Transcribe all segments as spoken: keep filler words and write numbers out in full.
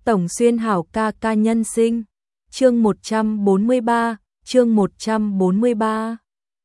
Tổng Xuyên Hảo ca ca nhân sinh. Chương một trăm bốn mươi ba, chương một trăm bốn mươi ba.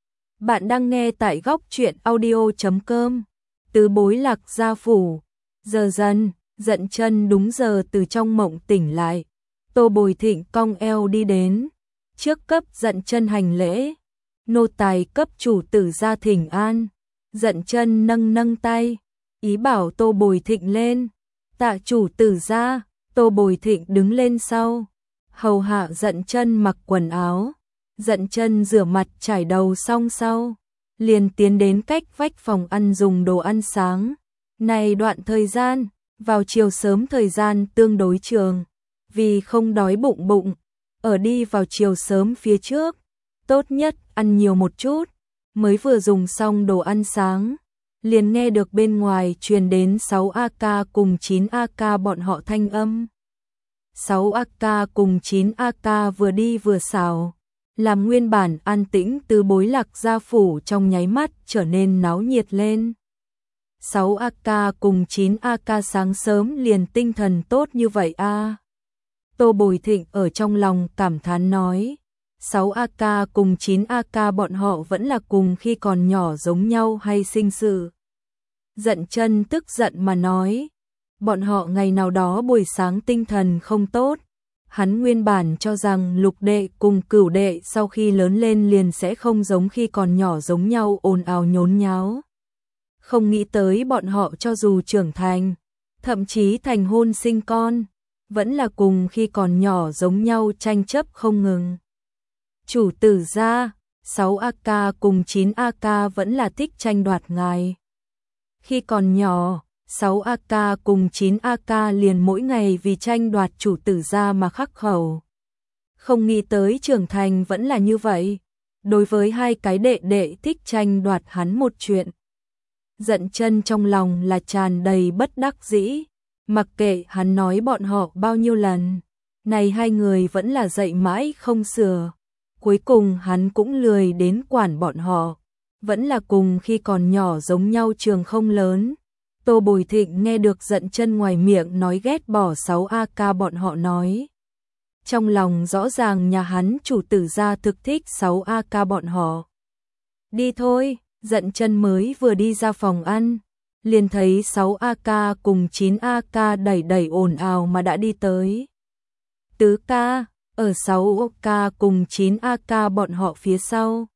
Bạn đang nghe tại góc truyện audio chấm com. Tứ bối Lạc Gia phủ. Giờ dần, Dận Chân đúng giờ từ trong mộng tỉnh lại. Tô Bồi Thịnh cong eo đi đến, trước cấp Dận Chân hành lễ. Nô tài cấp chủ tử ra thỉnh an. Dận Chân nâng nâng tay, ý bảo Tô Bồi Thịnh lên. Tạ chủ tử ra. Tô Bồi Thịnh đứng lên sau, hầu hạ Dận Chân mặc quần áo. Dận Chân rửa mặt chải đầu xong sau, liền tiến đến cách vách phòng ăn dùng đồ ăn sáng. Này đoạn thời gian, vào chiều sớm thời gian tương đối trường, vì không đói bụng bụng, ở đi vào chiều sớm phía trước, tốt nhất ăn nhiều một chút. Mới vừa dùng xong đồ ăn sáng, liền nghe được bên ngoài truyền đến sáu A ca cùng chín A ca bọn họ thanh âm. sáu A ca cùng chín A ca vừa đi vừa xào, làm nguyên bản an tĩnh Tứ bối Lạc Gia phủ trong nháy mắt trở nên náo nhiệt lên. sáu A ca cùng chín A ca sáng sớm liền tinh thần tốt như vậy a. À. Tô Bồi Thịnh ở trong lòng cảm thán nói, sáu A ca cùng chín A ca bọn họ vẫn là cùng khi còn nhỏ giống nhau hay sinh sự. Dận Chân tức giận mà nói, bọn họ ngày nào đó buổi sáng tinh thần không tốt. Hắn nguyên bản cho rằng Lục đệ cùng Cửu đệ sau khi lớn lên liền sẽ không giống khi còn nhỏ giống nhau ồn ào nhốn nháo. Không nghĩ tới bọn họ cho dù trưởng thành, thậm chí thành hôn sinh con, vẫn là cùng khi còn nhỏ giống nhau tranh chấp không ngừng. Chủ tử gia, sáu A ca cùng chín A ca vẫn là thích tranh đoạt ngài. Khi còn nhỏ, sáu A ca cùng chín A ca liền mỗi ngày vì tranh đoạt chủ tử gia mà khắc khẩu. Không nghĩ tới trưởng thành vẫn là như vậy. Đối với hai cái đệ đệ thích tranh đoạt hắn một chuyện, Dận Chân trong lòng là tràn đầy bất đắc dĩ. Mặc kệ hắn nói bọn họ bao nhiêu lần, này hai người vẫn là dạy mãi không sửa. Cuối cùng hắn cũng lười đến quản bọn họ, vẫn là cùng khi còn nhỏ giống nhau trường không lớn. Tô Bồi Thịnh nghe được Dận Chân ngoài miệng nói ghét bỏ sáu A ca bọn họ nói, trong lòng rõ ràng nhà hắn chủ tử gia thực thích sáu A ca bọn họ. Đi thôi. Dận Chân mới vừa đi ra phòng ăn, liền thấy sáu A ca cùng chín A ca đẩy đẩy ồn ào mà đã đi tới. Tứ ca, ở sáu A ca cùng chín A ca bọn họ phía sau.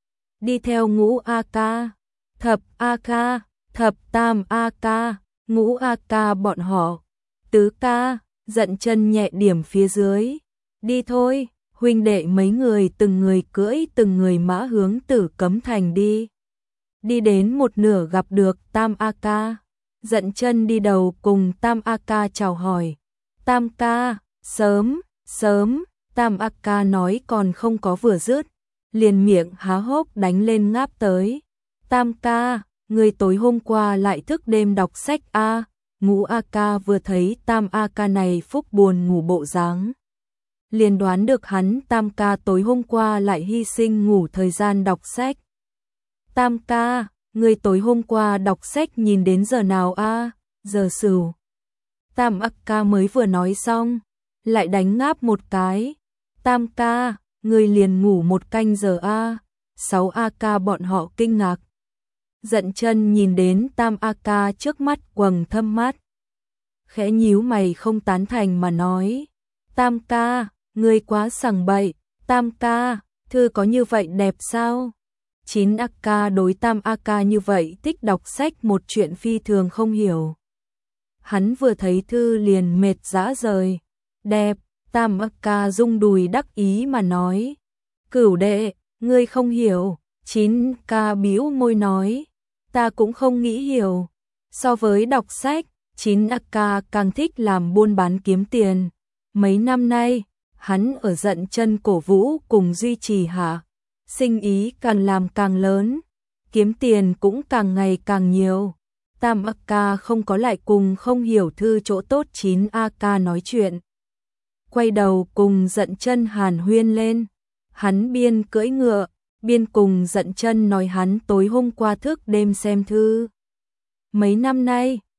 Đi theo ngũ A ca, thập A ca, thập tam A ca, ngũ A ca bọn họ. Tứ ca, Dận Chân nhẹ điểm phía dưới. Đi thôi, huynh đệ mấy người từng người cưỡi từng người mã hướng Tử Cấm Thành đi. Đi đến một nửa gặp được Tam A ca. Dận Chân đi đầu cùng Tam A ca chào hỏi. Tam ca, sớm, sớm. Tam A ca nói còn không có vừa dứt, liền miệng há hốc đánh lên ngáp tới. Tam ca, người tối hôm qua lại thức đêm đọc sách a. Ngũ A ca vừa thấy Tam A ca này phúc buồn ngủ bộ dáng, liền đoán được hắn Tam ca tối hôm qua lại hy sinh ngủ thời gian đọc sách. Tam ca, người tối hôm qua đọc sách nhìn đến giờ nào a? À? Giờ Sửu. Tam A ca mới vừa nói xong, lại đánh ngáp một cái. Tam ca, người liền ngủ một canh giờ a? À? Sáu A ca bọn họ kinh ngạc. Dận Chân nhìn đến Tam A ca trước mắt quầng thâm mắt, khẽ nhíu mày không tán thành mà nói, Tam ca, người quá sằng bậy. Tam ca, thư có như vậy đẹp sao? chín A ca đối Tam A ca như vậy thích đọc sách một chuyện phi thường không hiểu. Hắn vừa thấy thư liền mệt rã rời. Đẹp. Tam A ca rung đùi đắc ý mà nói. Cửu đệ, ngươi không hiểu. chín A ca bĩu môi nói, ta cũng không nghĩ hiểu. So với đọc sách, chín A ca càng thích làm buôn bán kiếm tiền. Mấy năm nay, hắn ở Dận Chân cổ vũ cùng duy trì hạ, sinh ý càng làm càng lớn, kiếm tiền cũng càng ngày càng nhiều. Tam A ca không có lại cùng không hiểu thư chỗ tốt chín A ca nói chuyện. Quay đầu cùng Dận Chân hàn huyên lên. Hắn biên cưỡi ngựa, biên cùng Dận Chân nói hắn tối hôm qua thức đêm xem thư. Mấy năm nay,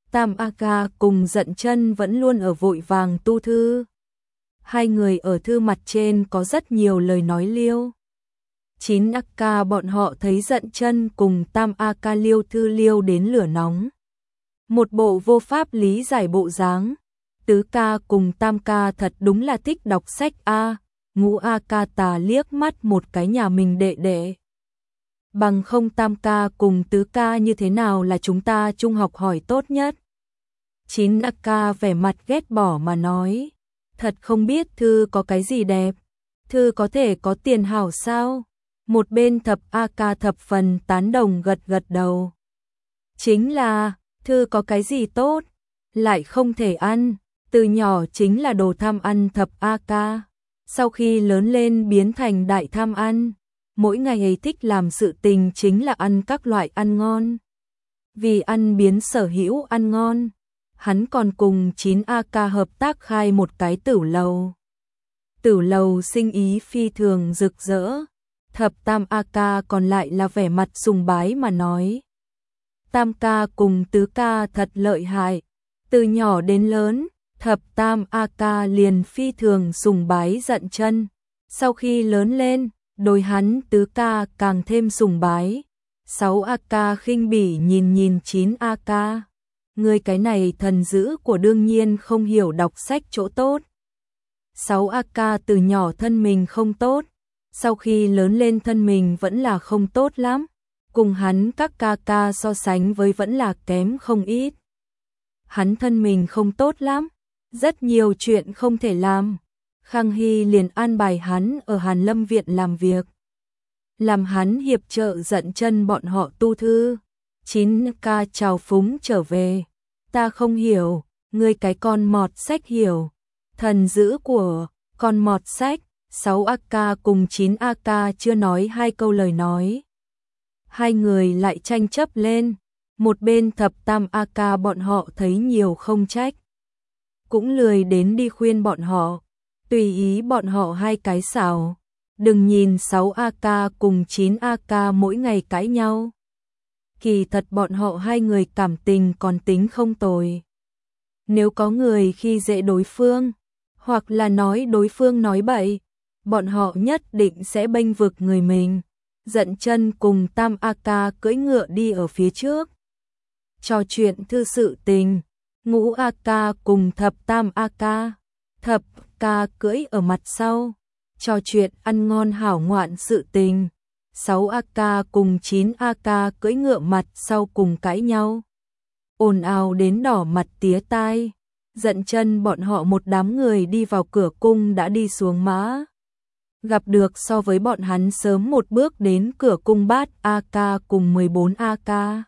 Tam A Ca cùng Dận Chân vẫn luôn ở vội vàng tu thư. Hai người ở thư mặt trên có rất nhiều lời nói liêu. Chín A Ca bọn họ thấy Dận Chân cùng Tam A Ca liêu thư liêu đến lửa nóng. Một bộ vô pháp lý giải bộ dáng. Tứ Ca cùng Tam Ca thật đúng là thích đọc sách a. Ngũ A Ca tà liếc mắt một cái nhà mình đệ đệ. Bằng không Tam Ca cùng Tứ Ca như thế nào là chúng ta trung học hỏi tốt nhất. Chín A Ca vẻ mặt ghét bỏ mà nói. Thật không biết thư có cái gì đẹp. Thư có thể có tiền hảo sao? Một bên Thập A Ca thập phần tán đồng gật gật đầu. Chính là, thư có cái gì tốt, lại không thể ăn. Từ nhỏ chính là đồ tham ăn Thập A Ca. Sau khi lớn lên biến thành đại tham ăn. Mỗi ngày ấy thích làm sự tình chính là ăn các loại ăn ngon. Vì ăn biến sở hữu ăn ngon. Hắn còn cùng chín A Ca hợp tác khai một cái tửu lầu. Tửu lầu sinh ý phi thường rực rỡ. Thập Tam A Ca còn lại là vẻ mặt sùng bái mà nói. Tam Ca cùng Tứ Ca thật lợi hại. Từ nhỏ đến lớn, Thập Tam A Ca liền phi thường sùng bái Dận Chân. Sau khi lớn lên, đối hắn Tứ Ca càng thêm sùng bái. Sáu A Ca khinh bỉ nhìn nhìn chín A Ca. Người cái này thần dữ của đương nhiên không hiểu đọc sách chỗ tốt. Sáu A Ca từ nhỏ thân mình không tốt. Sau khi lớn lên thân mình vẫn là không tốt lắm. Cùng hắn các ca ca so sánh với vẫn là kém không ít. Hắn thân mình không tốt lắm. Rất nhiều chuyện không thể làm. Khang Hy liền an bài hắn ở Hàn Lâm Viện làm việc. Làm hắn hiệp trợ Dận Chân bọn họ tu thư. Chín Ca chào phúng trở về. Ta không hiểu, ngươi cái con mọt sách hiểu. Thần dữ của con mọt sách. Sáu A Ca cùng chín A Ca chưa nói hai câu lời nói. Hai người lại tranh chấp lên. Một bên Thập Tam A Ca bọn họ thấy nhiều không trách. Cũng lười đến đi khuyên bọn họ. Tùy ý bọn họ hai cái xảo. Đừng nhìn sáu A Ca cùng chín A Ca mỗi ngày cãi nhau. Kỳ thật bọn họ hai người cảm tình còn tính không tồi. Nếu có người khi dễ đối phương, hoặc là nói đối phương nói bậy, bọn họ nhất định sẽ bênh vực người mình. Dận Chân cùng Tam A Ca cưỡi ngựa đi ở phía trước. Trò chuyện thư sự tình. Ngũ A Ca cùng Thập Tam A Ca. Thập Ca cưỡi ở mặt sau. Trò chuyện ăn ngon hảo ngoạn sự tình. Sáu A Ca cùng chín A Ca cưỡi ngựa mặt sau cùng cãi nhau. Ồn ào đến đỏ mặt tía tai. Dận Chân bọn họ một đám người đi vào cửa cung đã đi xuống mã. Gặp được so với bọn hắn sớm một bước đến cửa cung Bát A Ca cùng mười bốn A Ca.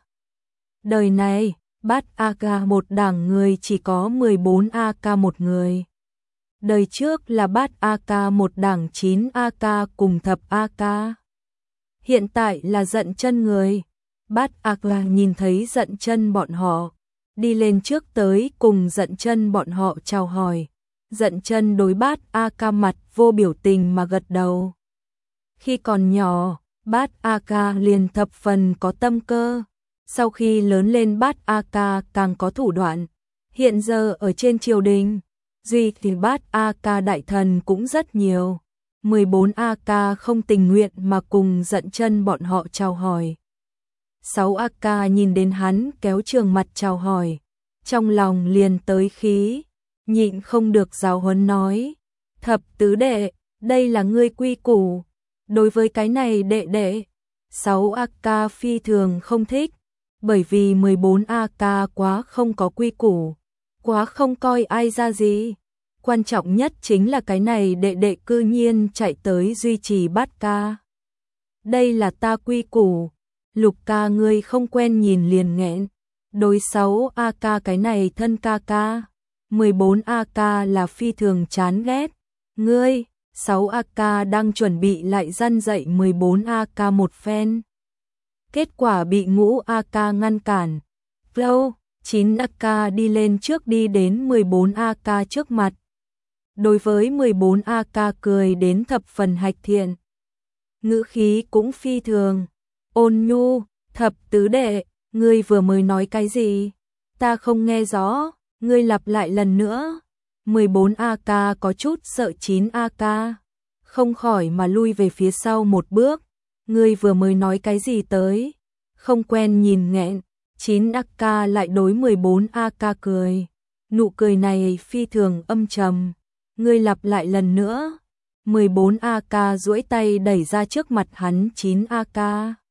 Đời này, Bát A Ca một đảng người chỉ có mười bốn A Ca một người. Đời trước là Bát A Ca một đảng chín A Ca cùng Thập A Ca. Hiện tại là Dận Chân người. Bát A Ca nhìn thấy Dận Chân bọn họ. Đi lên trước tới cùng Dận Chân bọn họ chào hỏi. Dận Chân đối Bát A Ca mặt vô biểu tình mà gật đầu. Khi còn nhỏ, Bát A Ca liền thập phần có tâm cơ. Sau khi lớn lên Bát A Ca càng có thủ đoạn. Hiện giờ ở trên triều đình, duy thì Bát A Ca đại thần cũng rất nhiều. mười bốn A Ca không tình nguyện mà cùng Dận Chân bọn họ chào hỏi. sáu A Ca nhìn đến hắn kéo trường mặt chào hỏi. Trong lòng liền tới khí. Nhịn không được giáo huấn nói. Thập tứ đệ, đây là ngươi quy củ. Đối với cái này đệ đệ, sáu A Ca phi thường không thích. Bởi vì mười bốn A Ca quá không có quy củ. Quá không coi ai ra gì. Quan trọng nhất chính là cái này đệ đệ cư nhiên chạy tới duy trì Bát Ca. Đây là ta quy củ. Lục ca ngươi không quen nhìn liền nghẹn. Đối sáu A Ca cái này thân ca ca. mười bốn A Ca là phi thường chán ghét. Ngươi, sáu A Ca đang chuẩn bị lại răn dạy mười bốn A Ca một phen. Kết quả bị ngũ A Ca ngăn cản. Flow, chín A Ca đi lên trước đi đến mười bốn A Ca trước mặt. Đối với mười bốn A Ca cười đến thập phần hạch thiện. Ngữ khí cũng phi thường. Ôn nhu, thập tứ đệ, ngươi vừa mới nói cái gì? Ta không nghe rõ, ngươi lặp lại lần nữa. mười bốn A K có chút sợ chín A K, không khỏi mà lui về phía sau một bước. Ngươi vừa mới nói cái gì tới? Không quen nhìn nghẹn. chín A K lại đối mười bốn A K cười. Nụ cười này phi thường âm trầm. Ngươi lặp lại lần nữa. mười bốn A K duỗi tay đẩy ra trước mặt hắn chín A K.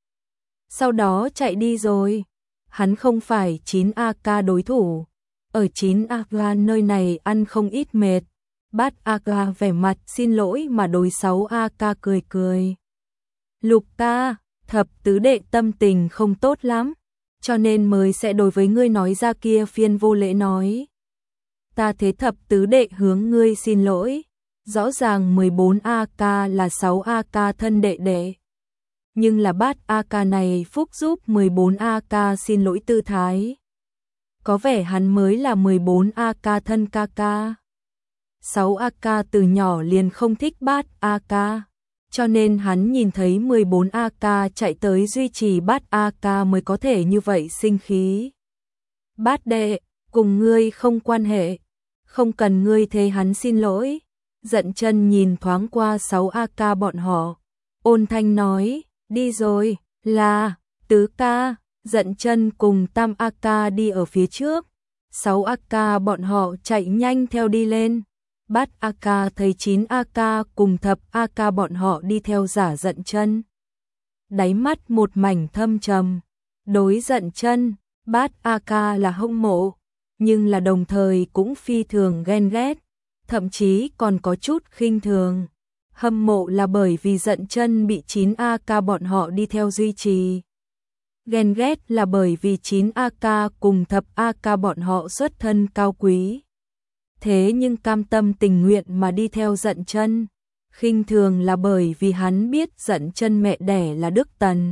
Sau đó chạy đi rồi. Hắn không phải chín A K đối thủ. Ở chín A K nơi này ăn không ít mệt. Bát A K vẻ mặt xin lỗi mà đối sáu A K cười cười. Lục ta, thập tứ đệ tâm tình không tốt lắm, cho nên mới sẽ đối với ngươi nói ra kia phiên vô lễ nói. Ta thế thập tứ đệ hướng ngươi xin lỗi. Rõ ràng mười bốn A K là sáu A K thân đệ đệ. Nhưng là bát A K này phúc giúp mười bốn A K xin lỗi tư thái. Có vẻ hắn mới là mười bốn A K thân ca ca. sáu A K từ nhỏ liền không thích bát A K, cho nên hắn nhìn thấy mười bốn A K chạy tới duy trì bát A K mới có thể như vậy sinh khí. Bát đệ, cùng ngươi không quan hệ, không cần ngươi thế hắn xin lỗi. Giận chân nhìn thoáng qua sáu A K bọn họ, ôn thanh nói, đi rồi, là, tứ ca. Giận chân cùng tam A K đi ở phía trước, sáu A K bọn họ chạy nhanh theo đi lên. Bát A K thấy chín A K cùng thập A K bọn họ đi theo giả giận chân. Đáy mắt một mảnh thâm trầm, đối giận chân, bát A K là hâm mộ, nhưng là đồng thời cũng phi thường ghen ghét, thậm chí còn có chút khinh thường. Hâm mộ là bởi vì giận chân bị chín A K bọn họ đi theo duy trì. Ghen ghét là bởi vì chín A K cùng thập A K bọn họ xuất thân cao quý. Thế nhưng cam tâm tình nguyện mà đi theo giận chân. Khinh thường là bởi vì hắn biết giận chân mẹ đẻ là Đức Tần,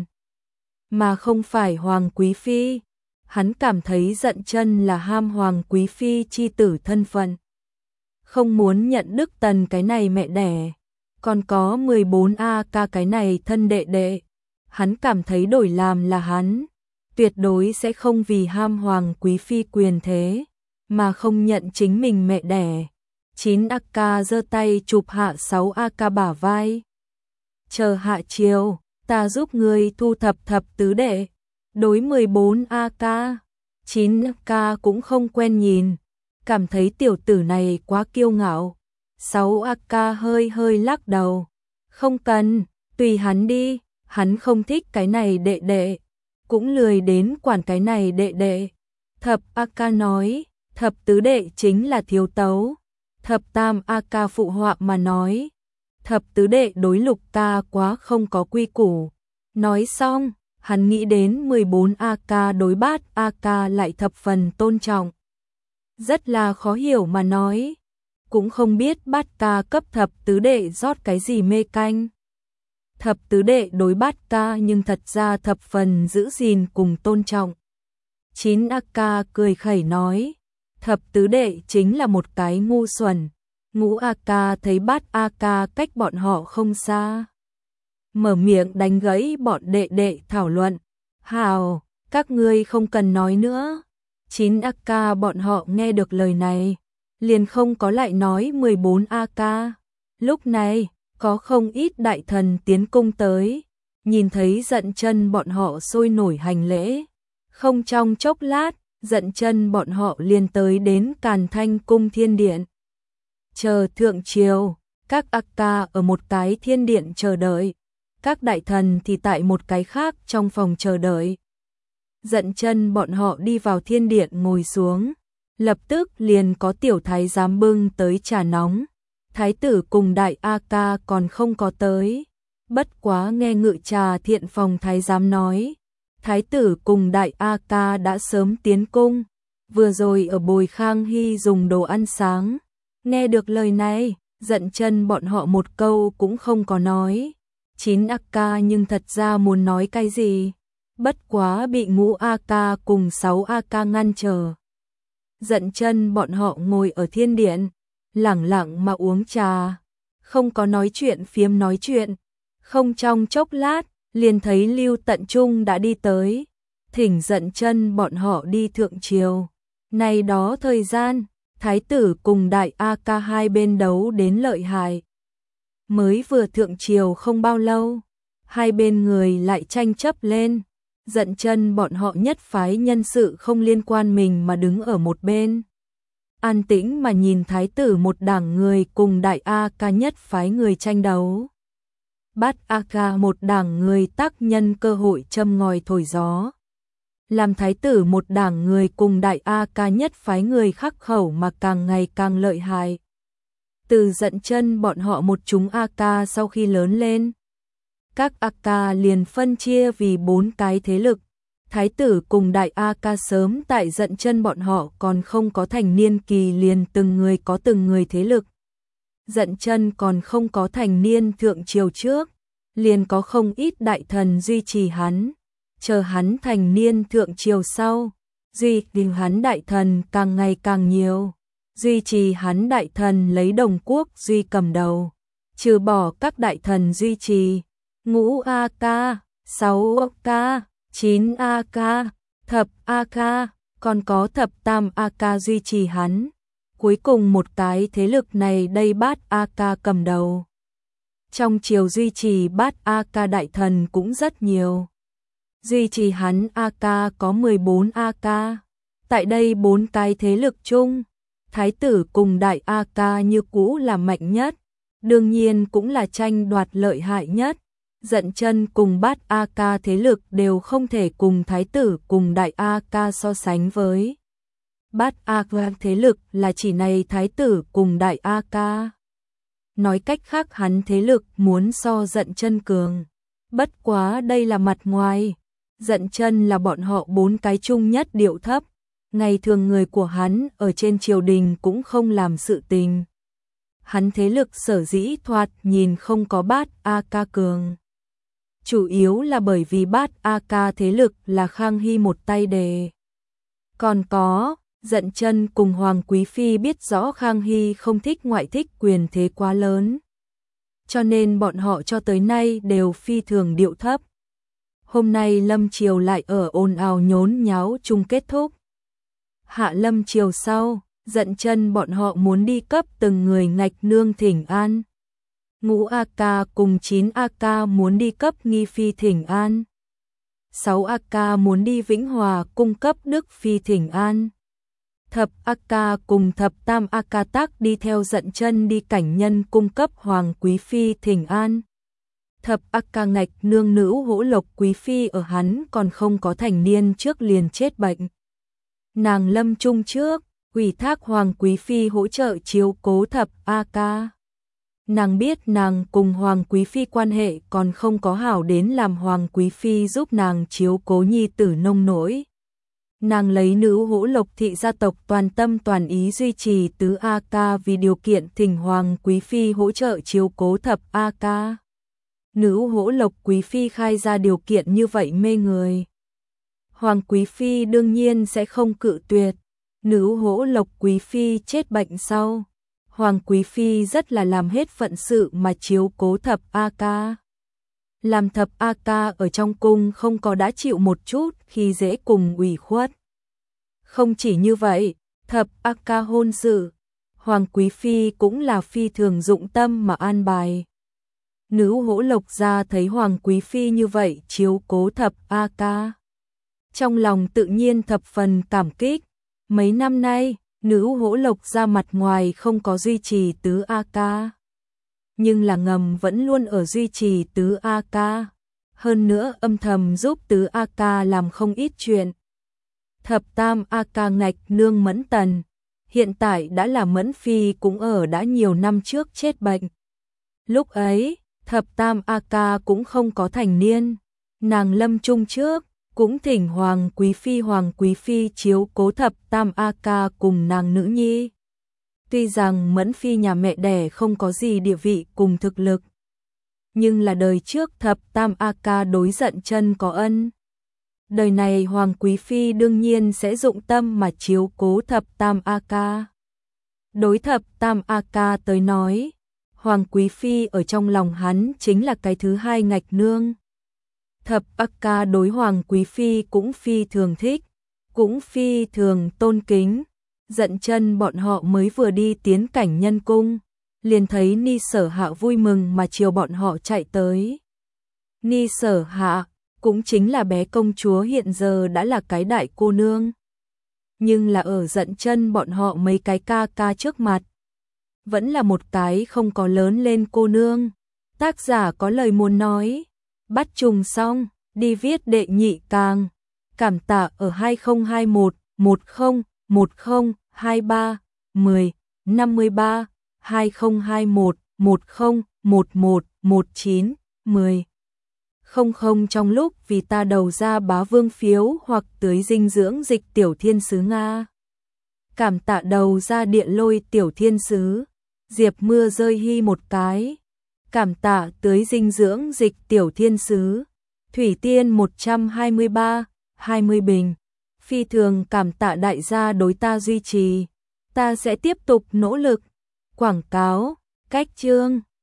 mà không phải Hoàng Quý Phi. Hắn cảm thấy giận chân là ham Hoàng Quý Phi chi tử thân phận, không muốn nhận Đức Tần cái này mẹ đẻ. Còn có mười bốn A K cái này thân đệ đệ. Hắn cảm thấy đổi làm là hắn, tuyệt đối sẽ không vì ham Hoàng Quý Phi quyền thế, mà không nhận chính mình mẹ đẻ. chín A K giơ tay chụp hạ sáu A K bả vai. Chờ hạ chiều, ta giúp ngươi thu thập thập tứ đệ. Đối mười bốn A K, chín A K cũng không quen nhìn, cảm thấy tiểu tử này quá kiêu ngạo. sáu A K hơi hơi lắc đầu. Không cần, tùy hắn đi. Hắn không thích cái này đệ đệ, cũng lười đến quản cái này đệ đệ. Thập A K nói, thập tứ đệ chính là thiếu tấu. Thập tam A K phụ họa mà nói, thập tứ đệ đối lục ta quá không có quy củ. Nói xong, hắn nghĩ đến mười bốn A K đối bát A K lại thập phần tôn trọng. Rất là khó hiểu mà nói, cũng không biết bát ca cấp thập tứ đệ rót cái gì mê canh. Thập tứ đệ đối bát ca nhưng thật ra thập phần giữ gìn cùng tôn trọng. chín A K cười khẩy nói, thập tứ đệ chính là một cái ngu xuẩn. Ngũ A K thấy bát A K cách bọn họ không xa, mở miệng đánh gãy bọn đệ đệ thảo luận. Hào, các ngươi không cần nói nữa. chín A K bọn họ nghe được lời này, liền không có lại nói mười bốn A K. Lúc này, có không ít đại thần tiến cung tới, nhìn thấy giận chân bọn họ sôi nổi hành lễ. Không trong chốc lát, giận chân bọn họ liền tới đến Càn Thanh cung thiên điện. Chờ thượng triều, các A K ở một cái thiên điện chờ đợi, các đại thần thì tại một cái khác trong phòng chờ đợi. Giận chân bọn họ đi vào thiên điện ngồi xuống, lập tức liền có tiểu thái giám bưng tới trà nóng. Thái tử cùng đại A K còn không có tới, bất quá nghe ngự trà thiện phòng thái giám nói, thái tử cùng đại A K đã sớm tiến cung, vừa rồi ở Bồi Khang Hy dùng đồ ăn sáng. Nghe được lời này, giận chân bọn họ một câu cũng không có nói. chín A K nhưng thật ra muốn nói cái gì, bất quá bị ngũ A K cùng sáu A K ngăn trở. Giận chân bọn họ ngồi ở thiên điện, lẳng lặng mà uống trà, không có nói chuyện phiếm nói chuyện. Không trong chốc lát, liền thấy Lưu Tận Trung đã đi tới, thỉnh giận chân bọn họ đi thượng triều. Này đó thời gian, thái tử cùng đại A ca hai bên đấu đến lợi hại. Mới vừa thượng triều không bao lâu, hai bên người lại tranh chấp lên, giận chân bọn họ nhất phái nhân sự không liên quan mình mà đứng ở một bên. An tĩnh mà nhìn thái tử một đảng người cùng đại A ca nhất phái người tranh đấu. Bát A ca một đảng người tác nhân cơ hội châm ngòi thổi gió. Làm thái tử một đảng người cùng đại A ca nhất phái người khắc khẩu mà càng ngày càng lợi hại. Từ giận chân bọn họ một chúng A ca sau khi lớn lên, các A ca liền phân chia vì bốn cái thế lực. Thái tử cùng đại A ca sớm tại giận chân bọn họ còn không có thành niên kỳ liền từng người có từng người thế lực. Giận chân còn không có thành niên thượng triều trước, liền có không ít đại thần duy trì hắn. Chờ hắn thành niên thượng triều sau, duy trì hắn đại thần càng ngày càng nhiều. Duy trì hắn đại thần lấy Đồng Quốc Duy cầm đầu, trừ bỏ các đại thần duy trì, ngũ A ca, sáu A ca, chín A ca, thập A ca, còn có thập tam A ca duy trì hắn. Cuối cùng một cái thế lực này đây bát A ca cầm đầu. Trong triều duy trì bát A ca đại thần cũng rất nhiều. Duy trì hắn A ca có mười bốn A ca. Tại đây bốn cái thế lực chung, thái tử cùng đại A ca như cũ là mạnh nhất, đương nhiên cũng là tranh đoạt lợi hại nhất. Giận chân cùng bát A ca thế lực đều không thể cùng thái tử cùng đại A ca so sánh với. Bát A ca thế lực là chỉ này thái tử cùng đại A ca. Nói cách khác hắn thế lực muốn so giận chân cường. Bất quá đây là mặt ngoài. Giận chân là bọn họ bốn cái chung nhất điệu thấp. Ngày thường người của hắn ở trên triều đình cũng không làm sự tình. Hắn thế lực sở dĩ thoạt nhìn không có bát A ca cường. Chủ yếu là bởi vì bát A ca thế lực là Khang Hy một tay đề. Còn có, giận chân cùng Hoàng Quý Phi biết rõ Khang Hy không thích ngoại thích quyền thế quá lớn. Cho nên bọn họ cho tới nay đều phi thường điệu thấp. Hôm nay lâm triều lại ở ồn ào nhốn nháo chung kết thúc. Hạ lâm triều sau, giận chân bọn họ muốn đi cấp từng người ngạch nương thỉnh an. Ngũ A ca cùng chín A ca muốn đi cấp nghi phi thỉnh an. sáu A ca muốn đi Vĩnh Hòa cung cấp Đức phi thỉnh an. Thập A ca cùng thập tam A ca tác đi theo giận chân đi cảnh nhân cung cấp Hoàng Quý Phi thỉnh an. Thập A ca ngạch nương nữ Hỗ Lộc Quý Phi ở hắn còn không có thành niên trước liền chết bệnh. Nàng lâm chung trước, ủy thác Hoàng Quý Phi hỗ trợ chiếu cố thập A ca. Nàng biết nàng cùng Hoàng Quý Phi quan hệ còn không có hảo đến làm Hoàng Quý Phi giúp nàng chiếu cố nhi tử nông nỗi. Nàng lấy nữ Hỗ Lộc thị gia tộc toàn tâm toàn ý duy trì tứ A ca vì điều kiện thỉnh Hoàng Quý Phi hỗ trợ chiếu cố thập A ca. Nữ Hỗ Lộc Quý Phi khai ra điều kiện như vậy mê người. Hoàng Quý Phi đương nhiên sẽ không cự tuyệt. Nữ Hỗ Lộc Quý Phi chết bệnh sau, Hoàng Quý Phi rất là làm hết phận sự mà chiếu cố thập A ca. Làm thập A ca ở trong cung không có đã chịu một chút khi dễ cùng ủy khuất. Không chỉ như vậy, thập A ca hôn sự, Hoàng Quý Phi cũng là phi thường dụng tâm mà an bài. Nữ Hỗ Lộc gia thấy Hoàng Quý Phi như vậy chiếu cố thập A ca. Trong lòng tự nhiên thập phần cảm kích. Mấy năm nay, nữ Hỗ Lộc ra mặt ngoài không có duy trì tứ A ca. Nhưng là ngầm vẫn luôn ở duy trì tứ A ca. Hơn nữa âm thầm giúp tứ A ca làm không ít chuyện. Thập tam A ca ngạch nương Mẫn Tần. Hiện tại đã là Mẫn Phi cũng ở đã nhiều năm trước chết bệnh. Lúc ấy, thập tam A ca cũng không có thành niên. Nàng lâm chung trước. Cũng thỉnh Hoàng Quý Phi Hoàng Quý Phi chiếu cố thập tam A ca cùng nàng nữ nhi. Tuy rằng Mẫn Phi nhà mẹ đẻ không có gì địa vị cùng thực lực, nhưng là đời trước thập tam A ca đối giận chân có ân. Đời này Hoàng Quý Phi đương nhiên sẽ dụng tâm mà chiếu cố thập tam A ca. Đối thập tam A ca tới nói, Hoàng Quý Phi ở trong lòng hắn chính là cái thứ hai ngạch nương. Thập A ca đối Hoàng Quý Phi cũng phi thường thích, cũng phi thường tôn kính. Dận chân bọn họ mới vừa đi tiến cảnh nhân cung, liền thấy Ni Sở Hạ vui mừng mà chiều bọn họ chạy tới. Ni Sở Hạ cũng chính là bé công chúa hiện giờ đã là cái đại cô nương, nhưng là ở Dận chân bọn họ mấy cái ca ca trước mặt, vẫn là một cái không có lớn lên cô nương. Tác giả có lời muốn nói, bắt trùng xong, đi viết đệ nhị càng. Cảm tạ ở hai không hai mốt, một không, một không, hai ba, mười, năm mươi ba, hai không hai mốt, một không, một một, một chín, mười. Không không trong lúc vì ta đầu ra bá vương phiếu hoặc tưới dinh dưỡng dịch tiểu thiên sứ Nga. Cảm tạ đầu ra điện lôi tiểu thiên sứ, Diệp mưa rơi hy một cái. Cảm tạ tưới dinh dưỡng dịch tiểu thiên sứ, Thủy Tiên một trăm hai mươi ba, hai mươi bình. Phi thường cảm tạ đại gia đối ta duy trì, ta sẽ tiếp tục nỗ lực. Quảng cáo, cách chương